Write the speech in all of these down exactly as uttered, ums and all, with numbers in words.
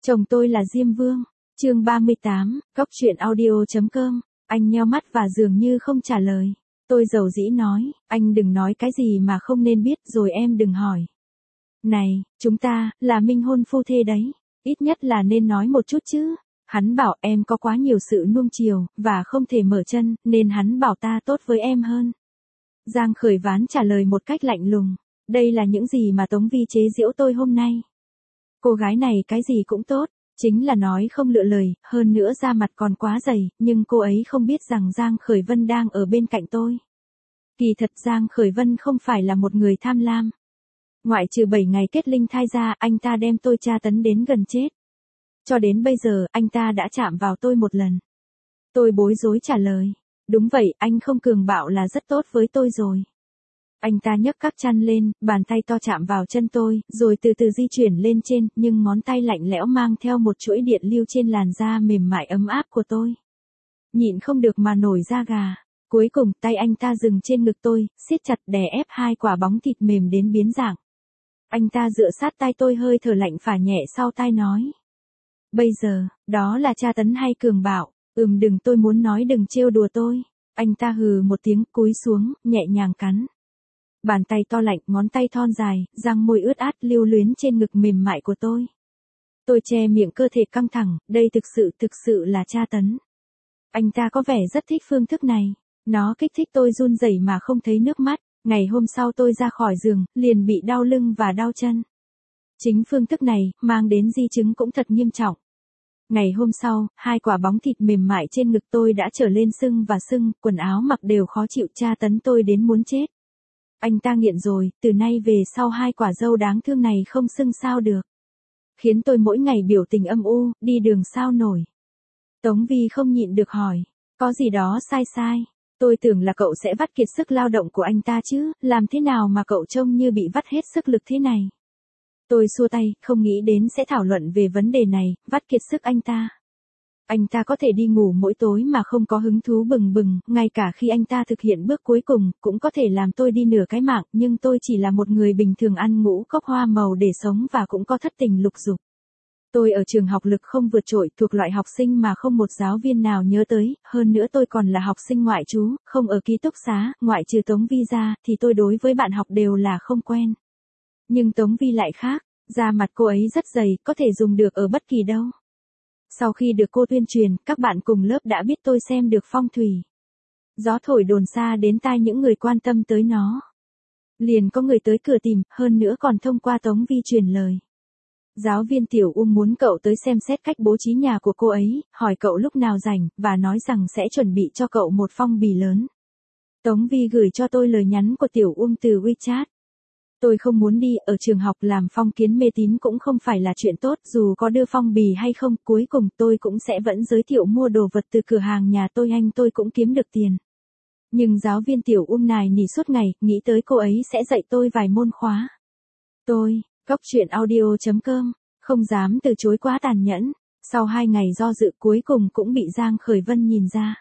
Chồng tôi là Diêm Vương. Chương ba mươi tám, Cóc truyện audio chấm com. Anh nheo mắt và dường như không trả lời. Tôi dầu dĩ nói, anh đừng nói cái gì mà không nên biết rồi em đừng hỏi. Này, chúng ta, là minh hôn phu thê đấy. Ít nhất là nên nói một chút chứ. Hắn bảo em có quá nhiều sự nuông chiều, và không thể mở chân, nên hắn bảo ta tốt với em hơn. Giang Khởi Ván trả lời một cách lạnh lùng. Đây là những gì mà Tống Vi chế giễu tôi hôm nay. Cô gái này cái gì cũng tốt, chính là nói không lựa lời, hơn nữa da mặt còn quá dày, nhưng cô ấy không biết rằng Giang Khởi Vân đang ở bên cạnh tôi. Kỳ thật Giang Khởi Vân không phải là một người tham lam. Ngoại trừ bảy ngày kết linh thai ra, anh ta đem tôi tra tấn đến gần chết. Cho đến bây giờ, anh ta đã chạm vào tôi một lần. Tôi bối rối trả lời. Đúng vậy, anh không cường bạo là rất tốt với tôi rồi. Anh ta nhấc các chăn lên, bàn tay to chạm vào chân tôi, rồi từ từ di chuyển lên trên, nhưng ngón tay lạnh lẽo mang theo một chuỗi điện lưu trên làn da mềm mại ấm áp của tôi. Nhịn không được mà nổi da gà. Cuối cùng, tay anh ta dừng trên ngực tôi, siết chặt đè ép hai quả bóng thịt mềm đến biến dạng. Anh ta dựa sát tai tôi hơi thở lạnh phả nhẹ sau tai nói. Bây giờ, đó là tra tấn hay cường bạo? Ừm đừng tôi muốn nói đừng trêu đùa tôi. Anh ta hừ một tiếng cúi xuống, nhẹ nhàng cắn. Bàn tay to lạnh, ngón tay thon dài, răng môi ướt át lưu luyến trên ngực mềm mại của tôi. Tôi che miệng cơ thể căng thẳng, đây thực sự thực sự là tra tấn. Anh ta có vẻ rất thích phương thức này. Nó kích thích tôi run rẩy mà không thấy nước mắt. Ngày hôm sau tôi ra khỏi giường, liền bị đau lưng và đau chân. Chính phương thức này, mang đến di chứng cũng thật nghiêm trọng. Ngày hôm sau, hai quả bóng thịt mềm mại trên ngực tôi đã trở lên sưng và sưng, quần áo mặc đều khó chịu, tra tấn tôi đến muốn chết. Anh ta nghiện rồi, từ nay về sau hai quả dâu đáng thương này không sưng sao được. Khiến tôi mỗi ngày biểu tình âm u, đi đường sao nổi. Tống Vi không nhịn được hỏi, có gì đó sai sai. Tôi tưởng là cậu sẽ vắt kiệt sức lao động của anh ta chứ, làm thế nào mà cậu trông như bị vắt hết sức lực thế này. Tôi xua tay, không nghĩ đến sẽ thảo luận về vấn đề này, vắt kiệt sức anh ta. Anh ta có thể đi ngủ mỗi tối mà không có hứng thú bừng bừng, ngay cả khi anh ta thực hiện bước cuối cùng, cũng có thể làm tôi đi nửa cái mạng, nhưng tôi chỉ là một người bình thường ăn ngũ cốc hoa màu để sống và cũng có thất tình lục dục. Tôi ở trường học lực không vượt trội, thuộc loại học sinh mà không một giáo viên nào nhớ tới, hơn nữa tôi còn là học sinh ngoại trú, không ở ký túc xá, ngoại trừ Tống Vi ra, thì tôi đối với bạn học đều là không quen. Nhưng Tống Vi lại khác, da mặt cô ấy rất dày, có thể dùng được ở bất kỳ đâu. Sau khi được cô tuyên truyền, các bạn cùng lớp đã biết tôi xem được phong thủy. Gió thổi đồn xa đến tai những người quan tâm tới nó. Liền có người tới cửa tìm, hơn nữa còn thông qua Tống Vi truyền lời. Giáo viên Tiểu Ung muốn cậu tới xem xét cách bố trí nhà của cô ấy, hỏi cậu lúc nào rảnh, và nói rằng sẽ chuẩn bị cho cậu một phong bì lớn. Tống Vi gửi cho tôi lời nhắn của Tiểu Ung từ WeChat. Tôi không muốn đi, ở trường học làm phong kiến mê tín cũng không phải là chuyện tốt, dù có đưa phong bì hay không, cuối cùng tôi cũng sẽ vẫn giới thiệu mua đồ vật từ cửa hàng nhà tôi, anh tôi cũng kiếm được tiền. Nhưng giáo viên Tiểu Ung này nỉ suốt ngày, nghĩ tới cô ấy sẽ dạy tôi vài môn khóa. Tôi, Cóc truyện audio chấm com, không dám từ chối quá tàn nhẫn, sau hai ngày do dự cuối cùng cũng bị Giang Khởi Vân nhìn ra.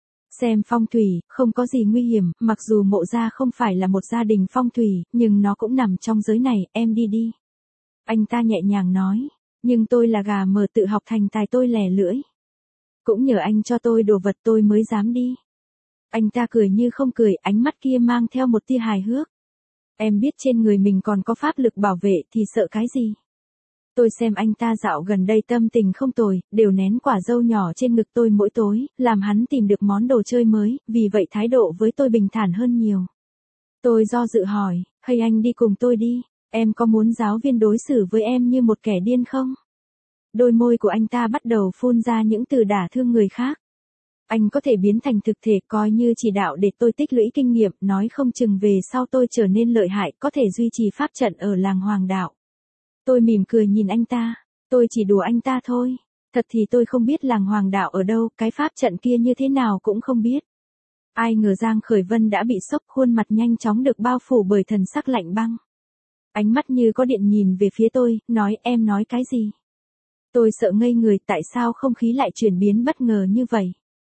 Xem phong thủy, không có gì nguy hiểm, mặc dù Mộ gia không phải là một gia đình phong thủy, nhưng nó cũng nằm trong giới này, em đi đi. Anh ta nhẹ nhàng nói, nhưng tôi là gà mờ tự học thành tài, tôi lẻ lưỡi. Cũng nhờ anh cho tôi đồ vật tôi mới dám đi. Anh ta cười như không cười, ánh mắt kia mang theo một tia hài hước. Em biết trên người mình còn có pháp lực bảo vệ thì sợ cái gì. Tôi xem anh ta dạo gần đây tâm tình không tồi, đều nén quả dâu nhỏ trên ngực tôi mỗi tối, làm hắn tìm được món đồ chơi mới, vì vậy thái độ với tôi bình thản hơn nhiều. Tôi do dự hỏi, hay anh đi cùng tôi đi, em có muốn giáo viên đối xử với em như một kẻ điên không? Đôi môi của anh ta bắt đầu phun ra những từ đả thương người khác. Anh có thể biến thành thực thể coi như chỉ đạo để tôi tích lũy kinh nghiệm, nói không chừng về sau tôi trở nên lợi hại, có thể duy trì pháp trận ở làng Hoàng đạo. Tôi mỉm cười nhìn anh ta, tôi chỉ đùa anh ta thôi, thật thì tôi không biết làng Hoàng đạo ở đâu, cái pháp trận kia như thế nào cũng không biết. Ai ngờ Giang Khởi Vân đã bị sốc, khuôn mặt nhanh chóng được bao phủ bởi thần sắc lạnh băng. Ánh mắt như có điện nhìn về phía tôi, nói em nói cái gì? Tôi sợ ngây người, tại sao không khí lại chuyển biến bất ngờ như vậy?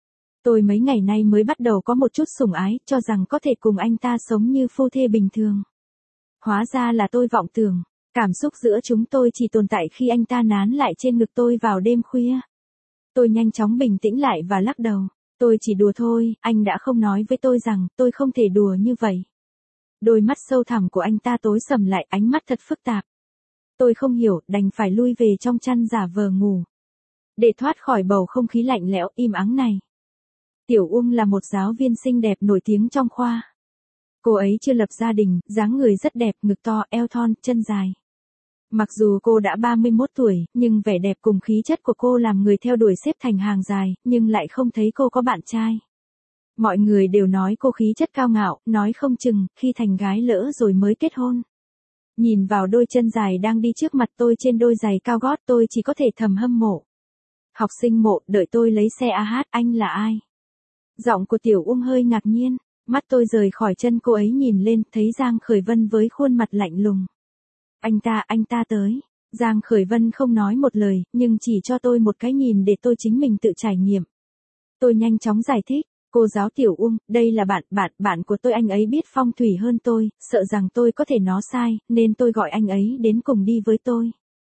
Tôi mấy ngày nay mới bắt đầu có một chút sủng ái, cho rằng có thể cùng anh ta sống như phu thê bình thường. Hóa ra là tôi vọng tưởng. Cảm xúc giữa chúng tôi chỉ tồn tại khi anh ta nán lại trên ngực tôi vào đêm khuya. Tôi nhanh chóng bình tĩnh lại và lắc đầu. Tôi chỉ đùa thôi, anh đã không nói với tôi rằng tôi không thể đùa như vậy. Đôi mắt sâu thẳm của anh ta tối sầm lại, ánh mắt thật phức tạp. Tôi không hiểu, đành phải lui về trong chăn giả vờ ngủ. Để thoát khỏi bầu không khí lạnh lẽo, im ắng này. Tiểu Uông là một giáo viên xinh đẹp nổi tiếng trong khoa. Cô ấy chưa lập gia đình, dáng người rất đẹp, ngực to, eo thon, chân dài. Mặc dù cô đã ba mươi mốt tuổi, nhưng vẻ đẹp cùng khí chất của cô làm người theo đuổi xếp thành hàng dài, nhưng lại không thấy cô có bạn trai. Mọi người đều nói cô khí chất cao ngạo, nói không chừng, khi thành gái lỡ rồi mới kết hôn. Nhìn vào đôi chân dài đang đi trước mặt tôi trên đôi giày cao gót, tôi chỉ có thể thầm hâm mộ. Học sinh Mộ, đợi tôi lấy xe a hát, anh là ai? Giọng của Tiểu Uông hơi ngạc nhiên, mắt tôi rời khỏi chân cô ấy nhìn lên, thấy Giang Khởi Vân với khuôn mặt lạnh lùng. Anh ta, anh ta tới. Giang Khởi Vân không nói một lời, nhưng chỉ cho tôi một cái nhìn để tôi chính mình tự trải nghiệm. Tôi nhanh chóng giải thích, cô giáo Tiểu Uông, đây là bạn, bạn, bạn của tôi, anh ấy biết phong thủy hơn tôi, sợ rằng tôi có thể nói sai, nên tôi gọi anh ấy đến cùng đi với tôi.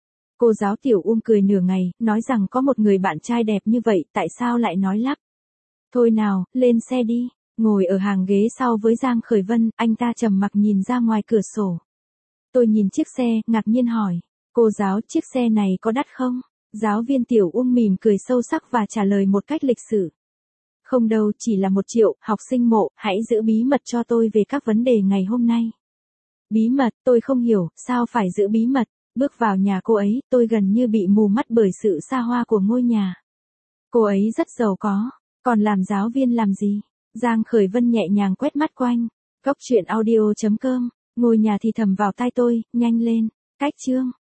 Cô giáo Tiểu Uông cười nửa ngày, nói rằng có một người bạn trai đẹp như vậy, tại sao lại nói lắp. Thôi nào, lên xe đi. Ngồi ở hàng ghế sau với Giang Khởi Vân, anh ta trầm mặc nhìn ra ngoài cửa sổ. Tôi nhìn chiếc xe, ngạc nhiên hỏi, cô giáo, chiếc xe này có đắt không? Giáo viên Tiểu Uông mỉm cười sâu sắc và trả lời một cách lịch sự. Không đâu, chỉ là một triệu, học sinh Mộ, hãy giữ bí mật cho tôi về các vấn đề ngày hôm nay. Bí mật, tôi không hiểu, sao phải giữ bí mật? Bước vào nhà cô ấy, tôi gần như bị mù mắt bởi sự xa hoa của ngôi nhà. Cô ấy rất giàu có, còn làm giáo viên làm gì? Giang Khởi Vân nhẹ nhàng quét mắt quanh. Góc truyện audio chấm com, ngôi nhà thì thầm vào tai tôi, nhanh lên, cách chương.